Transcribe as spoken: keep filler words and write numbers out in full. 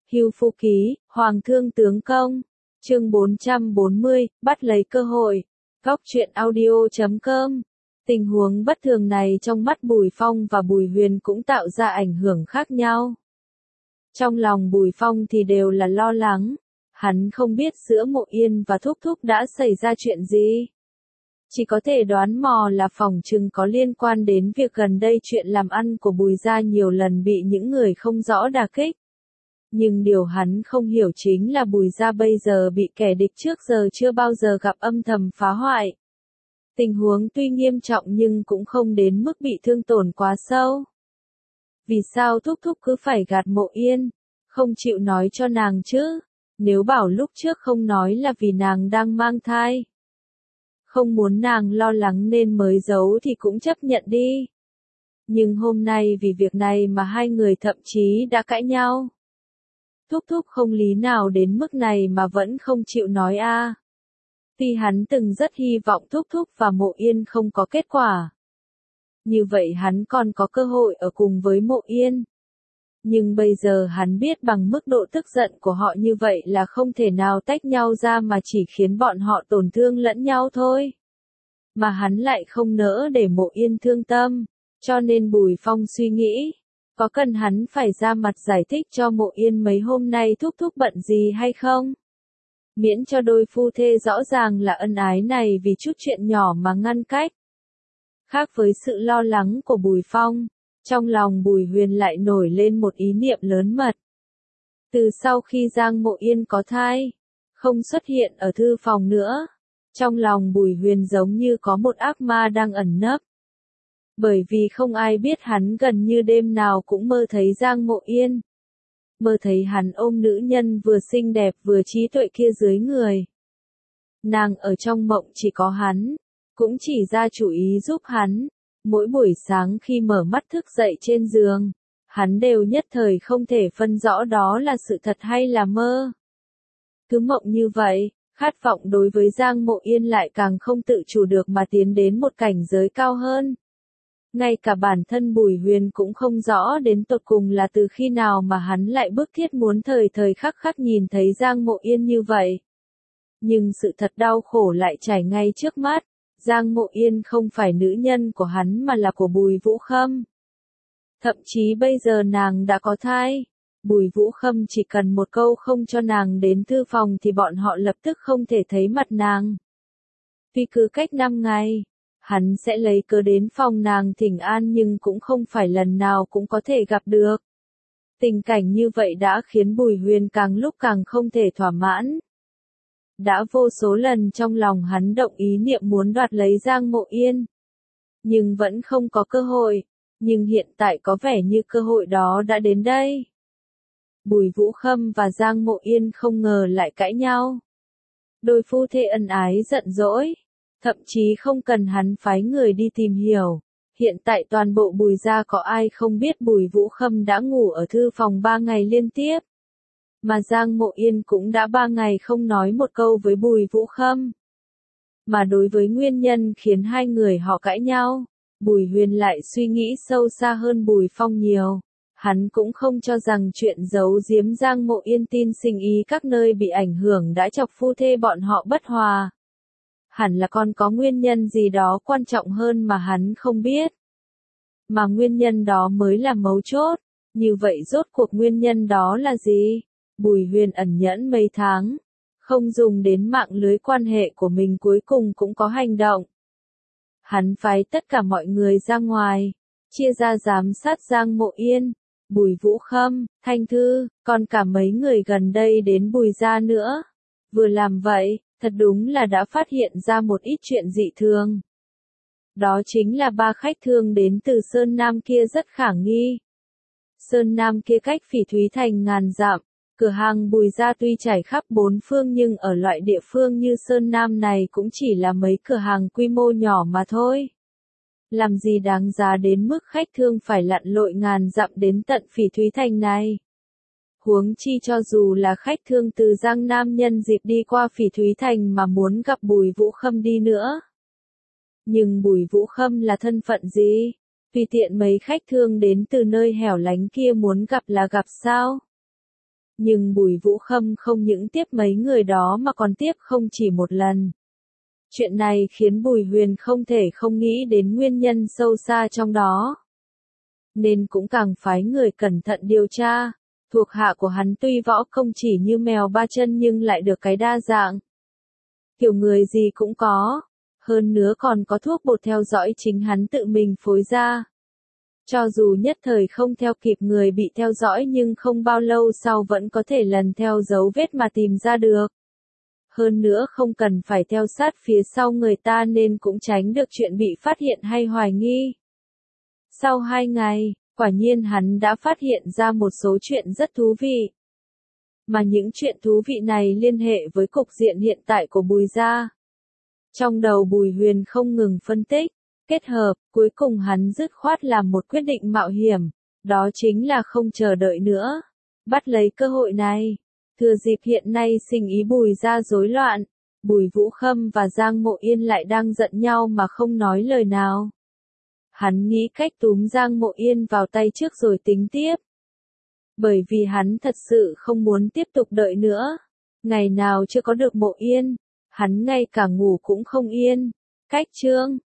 Hưu Phu Ký, Hoàng Thương Tướng Công. Chương bốn trăm bốn mươi, bắt lấy cơ hội. Góc truyện audio chấm com. Tình huống bất thường này trong mắt Bùi Phong và Bùi Huyền cũng tạo ra ảnh hưởng khác nhau. Trong lòng Bùi Phong thì đều là lo lắng. Hắn không biết giữa Mộ Yên và Thúc Thúc đã xảy ra chuyện gì. Chỉ có thể đoán mò là phỏng chừng có liên quan đến việc gần đây chuyện làm ăn của Bùi gia nhiều lần bị những người không rõ đả kích. Nhưng điều hắn không hiểu chính là Bùi gia bây giờ bị kẻ địch trước giờ chưa bao giờ gặp âm thầm phá hoại. Tình huống tuy nghiêm trọng nhưng cũng không đến mức bị thương tổn quá sâu. Vì sao Thúc Thúc cứ phải gạt Mộ Yên, không chịu nói cho nàng chứ? Nếu bảo lúc trước không nói là vì nàng đang mang thai, không muốn nàng lo lắng nên mới giấu thì cũng chấp nhận đi. Nhưng hôm nay vì việc này mà hai người thậm chí đã cãi nhau. Thúc Thúc không lý nào đến mức này mà vẫn không chịu nói a. À. Tuy hắn từng rất hy vọng Thúc Thúc và Mộ Yên không có kết quả. Như vậy hắn còn có cơ hội ở cùng với Mộ Yên. Nhưng bây giờ hắn biết bằng mức độ tức giận của họ như vậy là không thể nào tách nhau ra mà chỉ khiến bọn họ tổn thương lẫn nhau thôi. Mà hắn lại không nỡ để Mộ Yên thương tâm, cho nên Bùi Phong suy nghĩ, có cần hắn phải ra mặt giải thích cho Mộ Yên mấy hôm nay Thúc Thúc bận gì hay không? Miễn cho đôi phu thê rõ ràng là ân ái này vì chút chuyện nhỏ mà ngăn cách. Khác với sự lo lắng của Bùi Phong, trong lòng Bùi Huyền lại nổi lên một ý niệm lớn mật. Từ sau khi Giang Mộ Yên có thai, không xuất hiện ở thư phòng nữa, trong lòng Bùi Huyền giống như có một ác ma đang ẩn nấp. Bởi vì không ai biết hắn gần như đêm nào cũng mơ thấy Giang Mộ Yên. Mơ thấy hắn ôm nữ nhân vừa xinh đẹp vừa trí tuệ kia dưới người. Nàng ở trong mộng chỉ có hắn, cũng chỉ ra chủ ý giúp hắn. Mỗi buổi sáng khi mở mắt thức dậy trên giường, hắn đều nhất thời không thể phân rõ đó là sự thật hay là mơ. Cứ mộng như vậy, khát vọng đối với Giang Mộ Yên lại càng không tự chủ được mà tiến đến một cảnh giới cao hơn. Ngay cả bản thân Bùi Huyền cũng không rõ đến tột cùng là từ khi nào mà hắn lại bức thiết muốn thời thời khắc khắc nhìn thấy Giang Mộ Yên như vậy. Nhưng sự thật đau khổ lại trải ngay trước mắt. Giang Mộ Yên không phải nữ nhân của hắn mà là của Bùi Vũ Khâm. Thậm chí bây giờ nàng đã có thai. Bùi Vũ Khâm chỉ cần một câu không cho nàng đến thư phòng thì bọn họ lập tức không thể thấy mặt nàng. Tuy cứ cách năm ngày, hắn sẽ lấy cớ đến phòng nàng thỉnh an nhưng cũng không phải lần nào cũng có thể gặp được. Tình cảnh như vậy đã khiến Bùi Huyền càng lúc càng không thể thỏa mãn. Đã vô số lần trong lòng hắn động ý niệm muốn đoạt lấy Giang Mộ Yên. Nhưng vẫn không có cơ hội. Nhưng hiện tại có vẻ như cơ hội đó đã đến đây. Bùi Vũ Khâm và Giang Mộ Yên không ngờ lại cãi nhau. Đôi phu thê ân ái giận dỗi. Thậm chí không cần hắn phái người đi tìm hiểu. Hiện tại toàn bộ Bùi gia có ai không biết Bùi Vũ Khâm đã ngủ ở thư phòng ba ngày liên tiếp. Mà Giang Mộ Yên cũng đã ba ngày không nói một câu với Bùi Vũ Khâm. Mà đối với nguyên nhân khiến hai người họ cãi nhau, Bùi Huyền lại suy nghĩ sâu xa hơn Bùi Phong nhiều. Hắn cũng không cho rằng chuyện giấu giếm Giang Mộ Yên tin sinh ý các nơi bị ảnh hưởng đã chọc phu thê bọn họ bất hòa. Hẳn là còn có nguyên nhân gì đó quan trọng hơn mà hắn không biết. Mà nguyên nhân đó mới là mấu chốt. Như vậy rốt cuộc nguyên nhân đó là gì? Bùi Huyền ẩn nhẫn mấy tháng, không dùng đến mạng lưới quan hệ của mình cuối cùng cũng có hành động. Hắn phái tất cả mọi người ra ngoài, chia ra giám sát Giang Mộ Yên, Bùi Vũ Khâm, Thanh Thư, còn cả mấy người gần đây đến Bùi gia nữa. Vừa làm vậy, thật đúng là đã phát hiện ra một ít chuyện dị thường. Đó chính là ba khách thương đến từ Sơn Nam kia rất khả nghi. Sơn Nam kia cách Phỉ Thúy Thành ngàn dặm. Cửa hàng Bùi gia tuy trải khắp bốn phương nhưng ở loại địa phương như Sơn Nam này cũng chỉ là mấy cửa hàng quy mô nhỏ mà thôi. Làm gì đáng giá đến mức khách thương phải lặn lội ngàn dặm đến tận Phỉ Thúy Thành này. Huống chi cho dù là khách thương từ Giang Nam nhân dịp đi qua Phỉ Thúy Thành mà muốn gặp Bùi Vũ Khâm đi nữa. Nhưng Bùi Vũ Khâm là thân phận gì? Tùy tiện mấy khách thương đến từ nơi hẻo lánh kia muốn gặp là gặp sao? Nhưng Bùi Vũ Khâm không những tiếp mấy người đó mà còn tiếp không chỉ một lần. Chuyện này khiến Bùi Huyền không thể không nghĩ đến nguyên nhân sâu xa trong đó. Nên cũng càng phái người cẩn thận điều tra. Thuộc hạ của hắn tuy võ công chỉ như mèo ba chân nhưng lại được cái đa dạng. Kiểu người gì cũng có. Hơn nữa còn có thuốc bột theo dõi chính hắn tự mình phối ra. Cho dù nhất thời không theo kịp người bị theo dõi nhưng không bao lâu sau vẫn có thể lần theo dấu vết mà tìm ra được. Hơn nữa không cần phải theo sát phía sau người ta nên cũng tránh được chuyện bị phát hiện hay hoài nghi. Sau hai ngày, quả nhiên hắn đã phát hiện ra một số chuyện rất thú vị. Mà những chuyện thú vị này liên hệ với cục diện hiện tại của Bùi gia. Trong đầu Bùi Huyền không ngừng phân tích, kết hợp, cuối cùng hắn dứt khoát làm một quyết định mạo hiểm, đó chính là không chờ đợi nữa, bắt lấy cơ hội này. Thừa dịp hiện nay sinh ý Bùi gia rối loạn, Bùi Vũ Khâm và Giang Mộ Yên lại đang giận nhau mà không nói lời nào. Hắn nghĩ cách túm Giang Mộ Yên vào tay trước rồi tính tiếp. Bởi vì hắn thật sự không muốn tiếp tục đợi nữa. Ngày nào chưa có được Mộ Yên, hắn ngay cả ngủ cũng không yên. Cách chương